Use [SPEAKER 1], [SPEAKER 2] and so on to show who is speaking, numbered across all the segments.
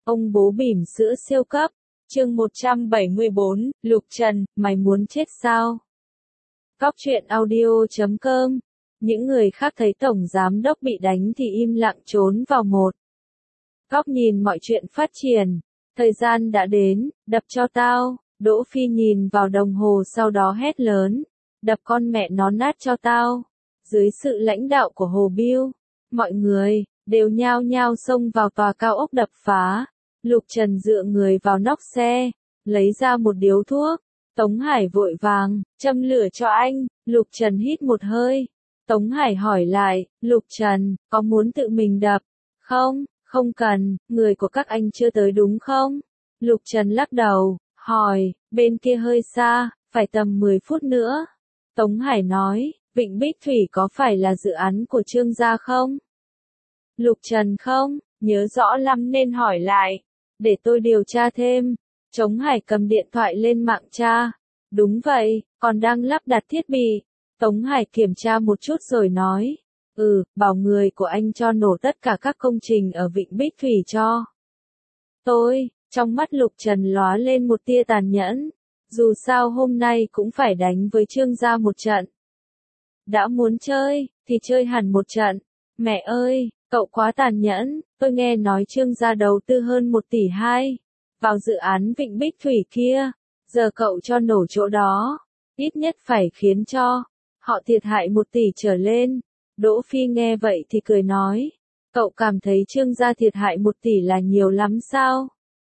[SPEAKER 1] Ông bố bỉm sữa siêu cấp. Chương 174, Lục Trần, mày muốn chết sao? Góc truyện audio.com. Những người khác thấy tổng giám đốc bị đánh thì im lặng trốn vào một góc nhìn mọi chuyện phát triển. Thời gian đã đến, đập cho tao. Đỗ Phi nhìn vào đồng hồ sau đó hét lớn. Đập con mẹ nó nát cho tao. Dưới sự lãnh đạo của Hồ Biêu, mọi người đều nhao nhao xông vào tòa cao ốc đập phá. Lục Trần dựa người vào nóc xe, lấy ra một điếu thuốc. Tống Hải vội vàng, châm lửa cho anh. Lục Trần hít một hơi. Tống Hải hỏi lại, Lục Trần, có muốn tự mình đập? Không, không cần, người của các anh chưa tới đúng không? Lục Trần lắc đầu, hỏi, bên kia hơi xa, phải tầm 10 phút nữa. Tống Hải nói, Vịnh Bích Thủy có phải là dự án của Trương gia không? Lục Trần không, nhớ rõ lắm nên hỏi lại. Để tôi điều tra thêm. Tống Hải cầm điện thoại lên mạng tra. Đúng vậy, còn đang lắp đặt thiết bị. Tống Hải kiểm tra một chút rồi nói. Bảo người của anh cho nổ tất cả các công trình ở Vịnh Bích Thủy cho tôi. Trong mắt Lục Trần lóe lên một tia tàn nhẫn. Dù sao hôm nay cũng phải đánh với Trương gia một trận. Đã muốn chơi, thì chơi hẳn một trận. Mẹ ơi, cậu quá tàn nhẫn, tôi nghe nói Trương gia đầu tư hơn 1,2 tỷ vào dự án Vịnh Bích Thủy kia. Giờ cậu cho nổ chỗ đó, ít nhất phải khiến cho họ thiệt hại 1 tỷ trở lên. Đỗ Phi nghe vậy thì cười nói, cậu cảm thấy Trương gia thiệt hại 1 tỷ là nhiều lắm sao?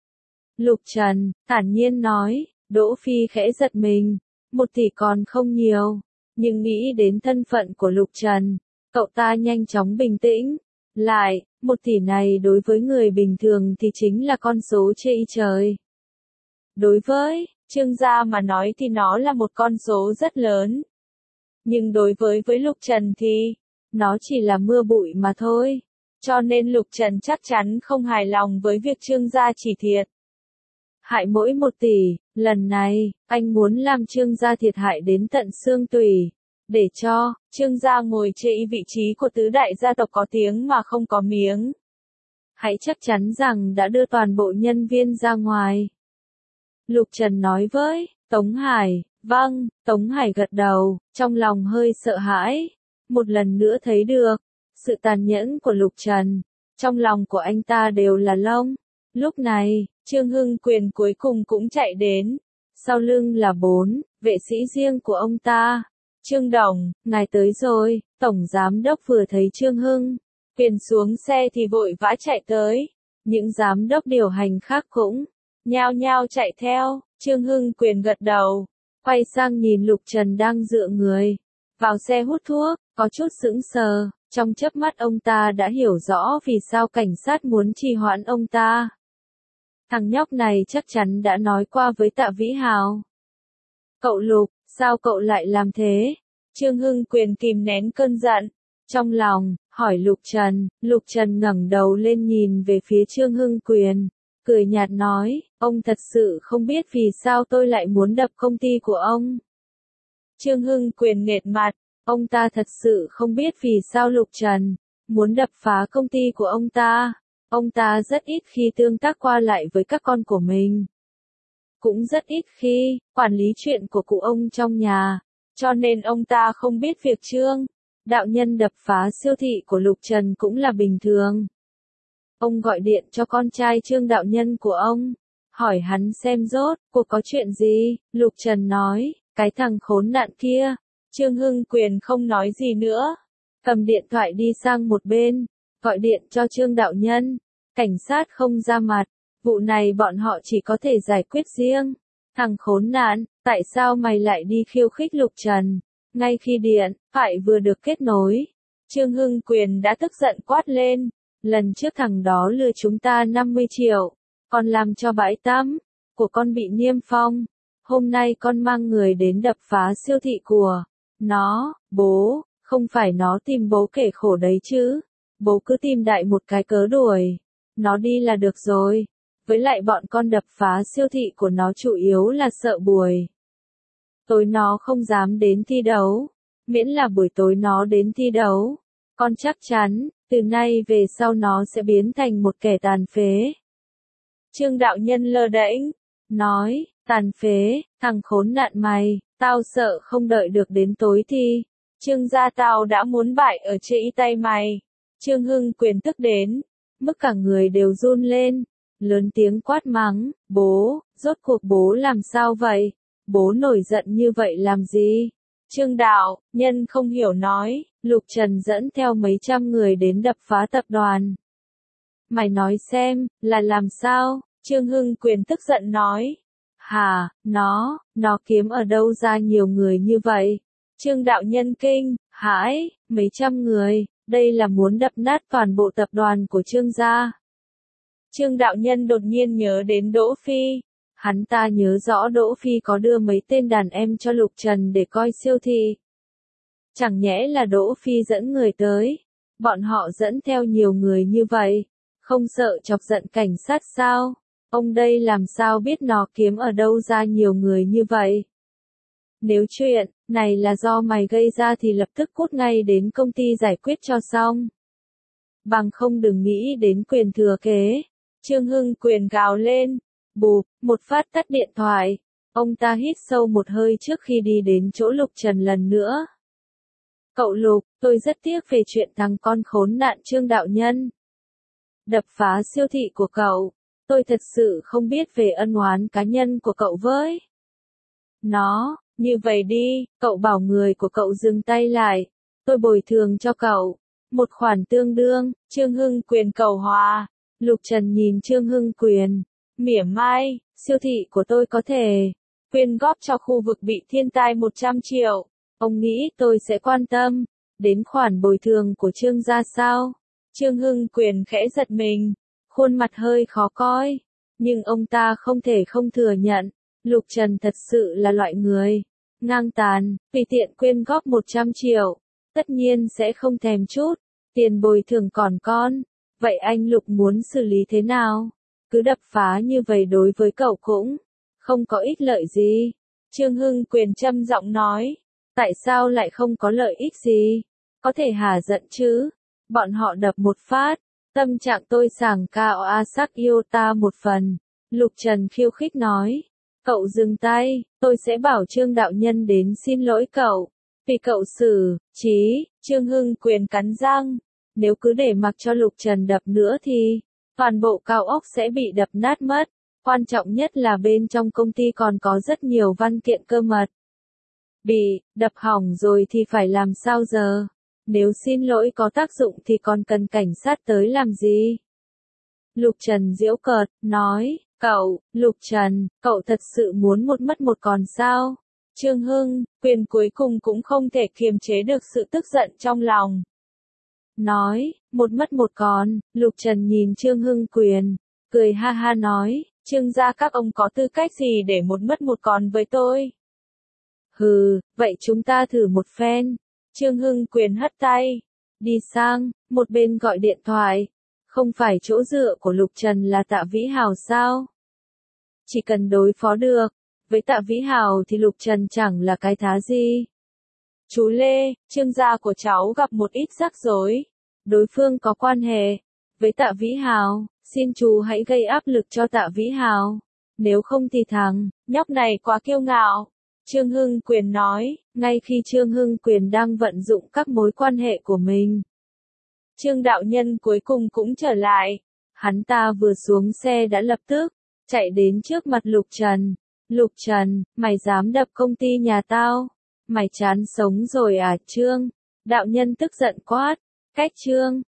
[SPEAKER 1] Lục Trần thản nhiên nói. Đỗ Phi khẽ giật mình, 1 tỷ còn không nhiều, nhưng nghĩ đến thân phận của Lục Trần, cậu ta nhanh chóng bình tĩnh. Lại, 1 tỷ này đối với người bình thường thì chính là con số chê trời. Đối với Trương gia mà nói thì nó là một con số rất lớn. Nhưng đối với Lục Trần thì, nó chỉ là mưa bụi mà thôi. Cho nên Lục Trần chắc chắn không hài lòng với việc Trương gia chỉ thiệt hại mỗi 1 tỷ, lần này, anh muốn làm Trương gia thiệt hại đến tận xương tủy, để cho Trương gia ngồi trên vị trí của tứ đại gia tộc có tiếng mà không có miếng. Hãy chắc chắn rằng đã đưa toàn bộ nhân viên ra ngoài. Lục Trần nói với Tống Hải. Vâng, Tống Hải gật đầu, trong lòng hơi sợ hãi. Một lần nữa thấy được sự tàn nhẫn của Lục Trần. Trong lòng của anh ta đều là lông. Lúc này, Trương Hưng Quyền cuối cùng cũng chạy đến. Sau lưng là 4 vệ sĩ riêng của ông ta. Trương Đồng, ngài tới rồi. Tổng giám đốc vừa thấy Trương Hưng Quyền xuống xe thì vội vã chạy tới. Những giám đốc điều hành khác cũng nhao nhao chạy theo. Trương Hưng Quyền gật đầu, quay sang nhìn Lục Trần đang dựa người vào xe hút thuốc, có chút sững sờ. Trong chớp mắt ông ta đã hiểu rõ vì sao cảnh sát muốn trì hoãn ông ta. Thằng nhóc này chắc chắn đã nói qua với Tạ Vĩ Hào. Cậu Lục, sao cậu lại làm thế? Trương Hưng Quyền kìm nén cơn giận trong lòng, hỏi Lục Trần. Lục Trần ngẩng đầu lên nhìn về phía Trương Hưng Quyền, cười nhạt nói, ông thật sự không biết vì sao tôi lại muốn đập công ty của ông. Trương Hưng Quyền nghệt mặt, ông ta thật sự không biết vì sao Lục Trần muốn đập phá công ty của ông ta. Ông ta rất ít khi tương tác qua lại với các con của mình. Cũng rất ít khi quản lý chuyện của cụ ông trong nhà. Cho nên ông ta không biết việc Trương đạo nhân đập phá siêu thị của Lục Trần cũng là bình thường. Ông gọi điện cho con trai Trương đạo nhân của ông, hỏi hắn xem rốt cuộc có chuyện gì. Lục Trần nói, cái thằng khốn nạn kia. Trương Hưng Quyền không nói gì nữa, cầm điện thoại đi sang một bên, gọi điện cho Trương đạo nhân. Cảnh sát không ra mặt, vụ này bọn họ chỉ có thể giải quyết riêng. Thằng khốn nạn, tại sao mày lại đi khiêu khích Lục Trần? Ngay khi điện thoại vừa được kết nối, Trương Hưng Quyền đã tức giận quát lên. Lần trước thằng đó lừa chúng ta 50 triệu, còn làm cho bãi tắm của con bị niêm phong. Hôm nay con mang người đến đập phá siêu thị của nó. Bố, không phải nó tìm bố kể khổ đấy chứ. Bố cứ tìm đại một cái cớ đuổi nó đi là được rồi. Với lại bọn con đập phá siêu thị của nó chủ yếu là sợ buổi tối nó không dám đến thi đấu. Miễn là buổi tối nó đến thi đấu, con chắc chắn từ nay về sau nó sẽ biến thành một kẻ tàn phế. Trương đạo nhân lơ đễnh, nói, tàn phế, thằng khốn nạn mày, tao sợ không đợi được đến tối thì, Trương gia tao đã muốn bại ở trên tay mày. Trương Hưng Quyền tức đến, mức cả người đều run lên, lớn tiếng quát mắng, bố, rốt cuộc bố làm sao vậy? Bố nổi giận như vậy làm gì? Trương đạo, nhân không hiểu nói, Lục Trần dẫn theo mấy trăm người đến đập phá tập đoàn. Mày nói xem, là làm sao? Trương Hưng Quyền tức giận nói. Hả, nó kiếm ở đâu ra nhiều người như vậy? Trương đạo nhân kinh, hãi, mấy trăm người, đây là muốn đập nát toàn bộ tập đoàn của Trương gia. Trương đạo nhân đột nhiên nhớ đến Đỗ Phi. Hắn ta nhớ rõ Đỗ Phi có đưa mấy tên đàn em cho Lục Trần để coi siêu thị. Chẳng nhẽ là Đỗ Phi dẫn người tới. Bọn họ dẫn theo nhiều người như vậy. Không sợ chọc giận cảnh sát sao? Ông đây làm sao biết nó kiếm ở đâu ra nhiều người như vậy? Nếu chuyện này là do mày gây ra thì lập tức cút ngay đến công ty giải quyết cho xong. Bằng không đừng nghĩ đến quyền thừa kế. Trương Hưng Quyền gào lên. Bụp, một phát tắt điện thoại. Ông ta hít sâu một hơi trước khi đi đến chỗ Lục Trần lần nữa. Cậu Lục, tôi rất tiếc về chuyện thằng con khốn nạn Trương đạo nhân. Đập phá siêu thị của cậu. Tôi thật sự không biết về ân oán cá nhân của cậu với nó. Như vậy đi, cậu bảo người của cậu dừng tay lại. Tôi bồi thường cho cậu. Một khoản tương đương, Trương Hưng Quyền cầu hòa. Lục Trần nhìn Trương Hưng Quyền. Mỉa mai, siêu thị của tôi có thể quyên góp cho khu vực bị thiên tai 100 triệu. Ông nghĩ tôi sẽ quan tâm đến khoản bồi thường của Trương gia sao? Trương Hưng Quyền khẽ giật mình, khuôn mặt hơi khó coi. Nhưng ông ta không thể không thừa nhận, Lục Trần thật sự là loại người ngang tàn, vì tiện quyên góp 100 triệu. Tất nhiên sẽ không thèm chút tiền bồi thường còn con. Vậy anh Lục muốn xử lý thế nào? Cứ đập phá như vậy đối với cậu cũng không có ích lợi gì. Trương Hưng Quyền trầm giọng nói. Tại sao lại không có lợi ích gì? Có thể hả giận chứ? Bọn họ đập một phát. Tâm trạng tôi sảng cao Asak Iota một phần. Lục Trần khiêu khích nói. Cậu dừng tay, tôi sẽ bảo Trương đạo nhân đến xin lỗi cậu. Vì cậu xử trí, Trương Hưng Quyền cắn răng. Nếu cứ để mặc cho Lục Trần đập nữa thì toàn bộ cao ốc sẽ bị đập nát mất. Quan trọng nhất là bên trong công ty còn có rất nhiều văn kiện cơ mật. Bị đập hỏng rồi thì phải làm sao giờ? Nếu xin lỗi có tác dụng thì còn cần cảnh sát tới làm gì? Lục Trần giễu cợt, nói, Lục Trần, cậu thật sự muốn một mất một còn sao? Trương Hưng Quyền cuối cùng cũng không thể kiềm chế được sự tức giận trong lòng. Nói, một mất một còn. Lục Trần nhìn Trương Hưng Quyền, cười ha ha nói, Trương gia các ông có tư cách gì để một mất một còn với tôi? Hừ, vậy chúng ta thử một phen. Trương Hưng Quyền hất tay, đi sang một bên gọi điện thoại. Không phải chỗ dựa của Lục Trần là Tạ Vĩ Hào sao? Chỉ cần đối phó được với Tạ Vĩ Hào thì Lục Trần chẳng là cái thá gì. Chú Lê, Trương gia của cháu gặp một ít rắc rối. Đối phương có quan hệ với Tạ Vĩ Hào, xin chú hãy gây áp lực cho Tạ Vĩ Hào. Nếu không thì thằng nhóc này quá kiêu ngạo. Trương Hưng Quyền nói, ngay khi Trương Hưng Quyền đang vận dụng các mối quan hệ của mình. Trương đạo nhân cuối cùng cũng trở lại. Hắn ta vừa xuống xe đã lập tức chạy đến trước mặt Lục Trần. Lục Trần, mày dám đập công ty nhà tao? Mày chán sống rồi à Trương? Đạo nhân tức giận quát. Cách Trương